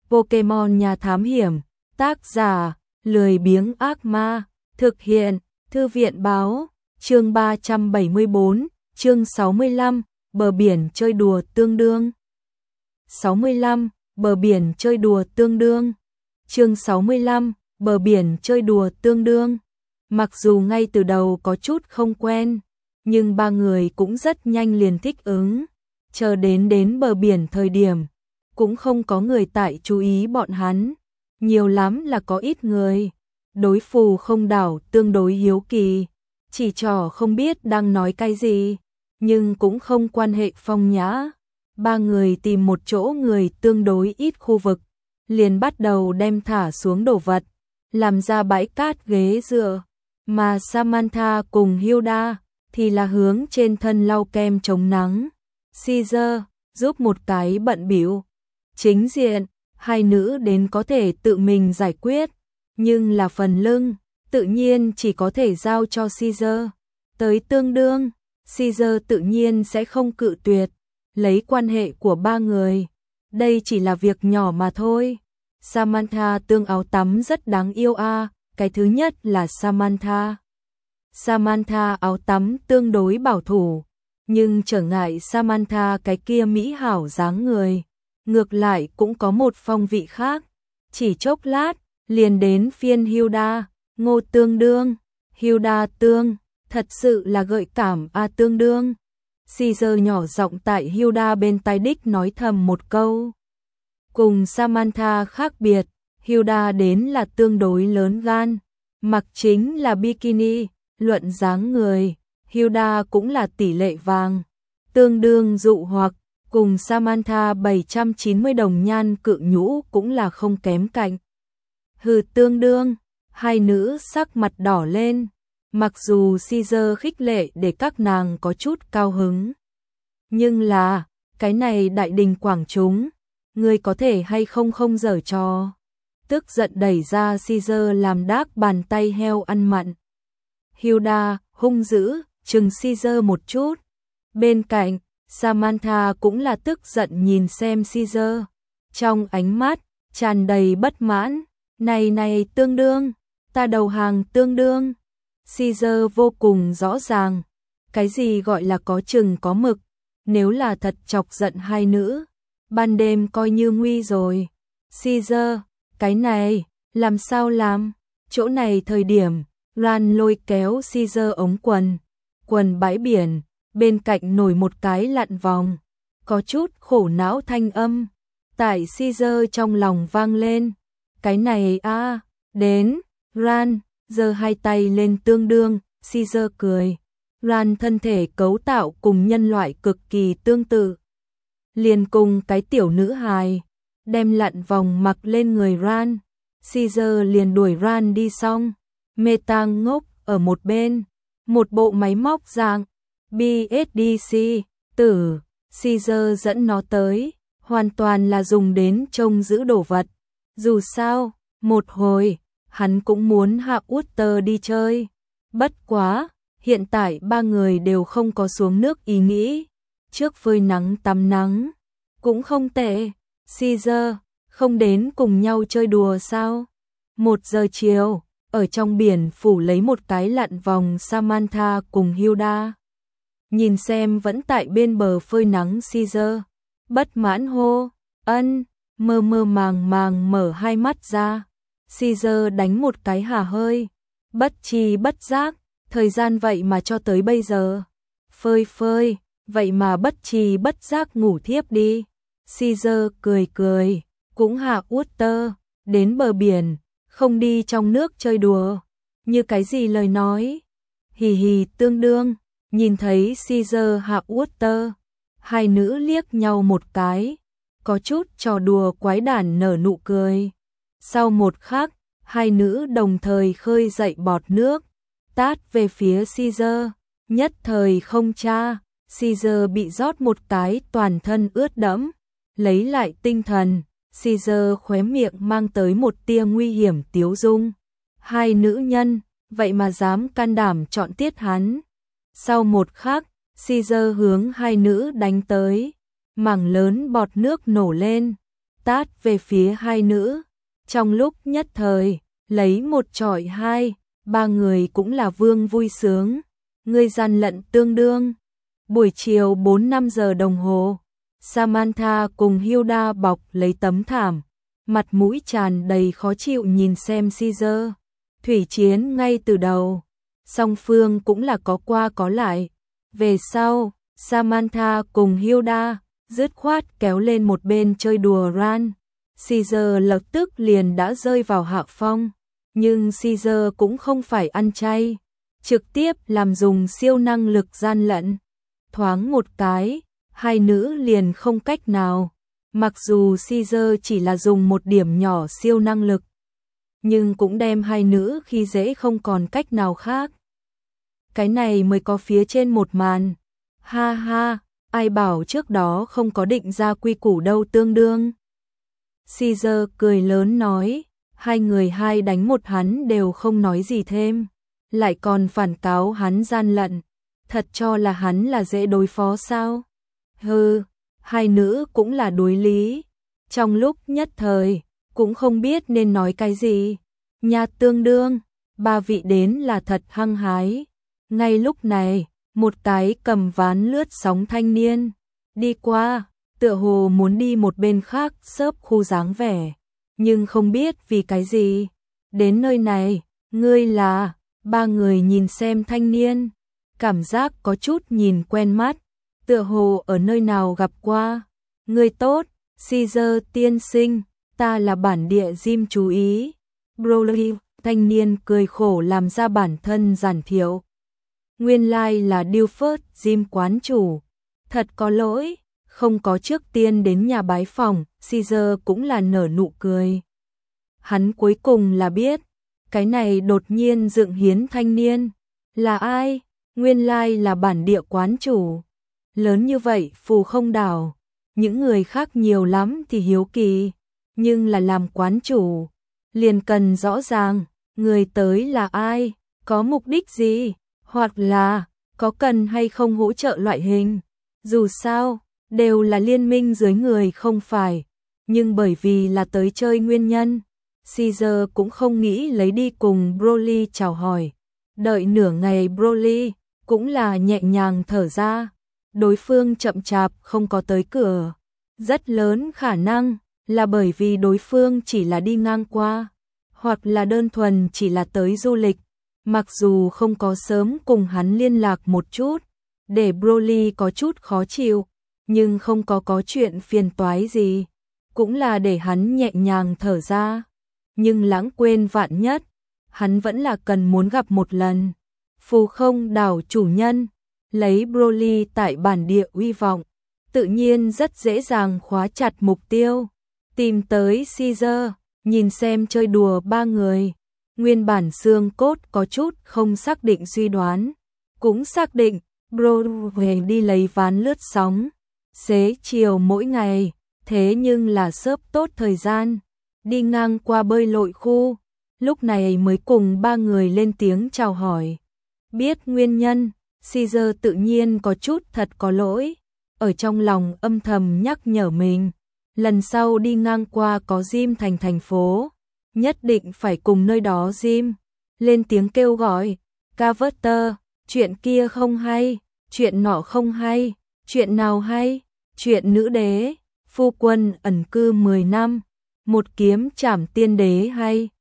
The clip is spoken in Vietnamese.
Pokemon nhà thám hiểm, tác giả, lười biếng ác ma, thực hiện, thư viện báo, chương 374, chương 65, bờ biển chơi đùa tương đương. 65, bờ biển chơi đùa tương đương. Chương 65, bờ biển chơi đùa tương đương. Mặc dù ngay từ đầu có chút không quen, nhưng ba người cũng rất nhanh liền thích ứng. Chờ đến bờ biển thời điểm, cũng không có người tại chú ý bọn hắn. Nhiều lắm là có ít người. Đối phù không đảo tương đối hiếu kỳ, chỉ trò không biết đang nói cái gì, nhưng cũng không quan hệ phong nhã. Ba người tìm một chỗ người tương đối ít khu vực, liền bắt đầu đem thả xuống đồ vật, làm ra bãi cát ghế dựa, mà Samantha cùng Hilda thì là hướng trên thân lau kem chống nắng. Caesar giúp một cái bận bịu. Chính diện, hai nữ đến có thể tự mình giải quyết, nhưng là phần lưng, tự nhiên chỉ có thể giao cho Caesar. Tới tương đương, Caesar tự nhiên sẽ không cự tuyệt, lấy quan hệ của ba người. Đây chỉ là việc nhỏ mà thôi. Samantha tương áo tắm rất đáng yêu a. Cái thứ nhất là Samantha áo tắm tương đối bảo thủ, nhưng trở ngại Samantha cái kia mỹ hảo dáng người, ngược lại cũng có một phong vị khác. Chỉ chốc lát, liền đến phiên Hilda, Ngô tương đương, Hilda tương, thật sự là gợi cảm a tương đương. Caesar nhỏ giọng tại Hilda bên tai đích nói thầm một câu. Cùng Samantha khác biệt, Hilda đến là tương đối lớn gan, mặc chính là bikini, luận dáng người, Hilda cũng là tỷ lệ vàng, tương đương dụ hoặc, cùng Samantha 790 đồng nhan cự nhũ cũng là không kém cạnh. Hừ tương đương, hai nữ sắc mặt đỏ lên, mặc dù Caesar khích lệ để các nàng có chút cao hứng. Nhưng là, cái này đại đình quảng chúng, ngươi có thể hay không giở trò. Tức giận đẩy ra Caesar làm đác bàn tay heo ăn mặn. Hilda hung dữ, chừng Caesar một chút. Bên cạnh, Samantha cũng là tức giận nhìn xem Caesar. Trong ánh mắt, tràn đầy bất mãn. Này tương đương, ta đầu hàng tương đương. Caesar vô cùng rõ ràng. Cái gì gọi là có chừng có mực. Nếu là thật chọc giận hai nữ, ban đêm coi như nguy rồi. Caesar, cái này, làm sao làm? Chỗ này thời điểm, Ran lôi kéo Caesar ống quần bãi biển, bên cạnh nổi một cái lặn vòng, có chút khổ não thanh âm, tại Caesar trong lòng vang lên. Cái này a, đến, Ran, giơ hai tay lên tương đương, Caesar cười. Ran thân thể cấu tạo cùng nhân loại cực kỳ tương tự. Liền cùng cái tiểu nữ hài, đem lặn vòng mặc lên người Ran. Caesar liền đuổi Ran đi xong. Meta ngốc ở một bên, một bộ máy móc dạng BSDC tử, Caesar dẫn nó tới, hoàn toàn là dùng đến trông giữ đồ vật. Dù sao, một hồi, hắn cũng muốn hạ Uther đi chơi. Bất quá, hiện tại ba người đều không có xuống nước ý nghĩ. Trước phơi nắng tắm nắng, cũng không tệ. Caesar, không đến cùng nhau chơi đùa sao? 1 giờ chiều, ở trong biển phủ lấy một cái lặn vòng Samantha cùng Hilda. Nhìn xem vẫn tại bên bờ phơi nắng Caesar, bất mãn hô, ân, mơ màng mở hai mắt ra. Caesar đánh một cái hà hơi, bất tri bất giác, thời gian vậy mà cho tới bây giờ. Phơi, vậy mà bất tri bất giác ngủ thiếp đi. Caesar cười, cũng hạ Uther, đến bờ biển, không đi trong nước chơi đùa. Như cái gì lời nói? Hì tương đương, nhìn thấy Caesar hạ Uther, hai nữ liếc nhau một cái, có chút trò đùa quái đản nở nụ cười. Sau một khắc, hai nữ đồng thời khơi dậy bọt nước, tát về phía Caesar, nhất thời không tra, Caesar bị rót một cái toàn thân ướt đẫm. Lấy lại tinh thần, Caesar khóe miệng mang tới một tia nguy hiểm tiếu dung. Hai nữ nhân, vậy mà dám can đảm chọn tiết hắn. Sau một khắc, Caesar hướng hai nữ đánh tới, mảng lớn bọt nước nổ lên. tát về phía hai nữ. Trong lúc nhất thời, lấy một chọi hai, ba người cũng là vương vui sướng. Người gian lận tương đương. Buổi chiều 4-5 giờ đồng hồ, Samantha cùng Hilda bọc lấy tấm thảm, mặt mũi tràn đầy khó chịu nhìn xem Caesar. Thủy chiến ngay từ đầu, song phương cũng là có qua có lại. Về sau, Samantha cùng Hilda dứt khoát kéo lên một bên chơi đùa ran. Caesar lập tức liền đã rơi vào hạ phong, nhưng Caesar cũng không phải ăn chay, trực tiếp làm dùng siêu năng lực gian lận. Thoáng một cái, hai nữ liền không cách nào. Mặc dù Caesar chỉ là dùng một điểm nhỏ siêu năng lực, nhưng cũng đem hai nữ khi dễ không còn cách nào khác. Cái này mới có phía trên một màn. Ha ha, ai bảo trước đó không có định ra quy củ đâu tương đương. Caesar cười lớn nói, hai người hai đánh một hắn đều không nói gì thêm, lại còn phản cáo hắn gian lận, thật cho là hắn là dễ đối phó sao? Hừ, hai nữ cũng là đối lý, trong lúc nhất thời, cũng không biết nên nói cái gì. Nhà tương đương, ba vị đến là thật hăng hái. Ngay lúc này, một cái cầm ván lướt sóng thanh niên đi qua, tựa hồ muốn đi một bên khác xớp khu dáng vẻ, nhưng không biết vì cái gì. Đến nơi này, ngươi là, ba người nhìn xem thanh niên, cảm giác có chút nhìn quen mắt, tựa hồ ở nơi nào gặp qua. Ngươi tốt, Caesar tiên sinh, ta là bản địa Jim chú ý. Broly, thanh niên cười khổ làm ra bản thân giản thiệu. Nguyên lai là Dilford Jim quán chủ. Thật có lỗi, không có trước tiên đến nhà bái phòng. Caesar cũng là nở nụ cười. Hắn cuối cùng là biết, cái này đột nhiên dựng hiến thanh niên là ai? Nguyên lai là bản địa quán chủ. Lớn như vậy phù không đảo, những người khác nhiều lắm thì hiếu kỳ, nhưng là làm quán chủ liền cần rõ ràng người tới là ai, có mục đích gì, hoặc là có cần hay không hỗ trợ loại hình. Dù sao, đều là liên minh dưới người không phải, nhưng bởi vì là tới chơi nguyên nhân, Caesar cũng không nghĩ lấy đi cùng Broly chào hỏi. Đợi nửa ngày Broly cũng là nhẹ nhàng thở ra, đối phương chậm chạp không có tới cửa. Rất lớn khả năng là bởi vì đối phương chỉ là đi ngang qua, hoặc là đơn thuần chỉ là tới du lịch. Mặc dù không có sớm cùng hắn liên lạc một chút, để Broly có chút khó chịu, nhưng không có chuyện phiền toái gì, cũng là để hắn nhẹ nhàng thở ra. Nhưng lãng quên vạn nhất, hắn vẫn là cần muốn gặp một lần. Phù không đảo chủ nhân, lấy Broly tại bản địa uy vọng, tự nhiên rất dễ dàng khóa chặt mục tiêu. Tìm tới Caesar, nhìn xem chơi đùa ba người. Nguyên bản xương cốt có chút không xác định suy đoán, cũng xác định Broly đi lấy ván lướt sóng, xế chiều mỗi ngày, thế nhưng là xớp tốt thời gian, đi ngang qua bơi lội khu, lúc này mới cùng ba người lên tiếng chào hỏi. Biết nguyên nhân, Caesar tự nhiên có chút thật có lỗi, ở trong lòng âm thầm nhắc nhở mình, lần sau đi ngang qua có Jim thành phố, nhất định phải cùng nơi đó Jim lên tiếng kêu gọi. Carter, chuyện kia không hay, chuyện nọ không hay, chuyện nào hay? Chuyện nữ đế, phu quân ẩn cư 10 năm, một kiếm trảm tiên đế hay?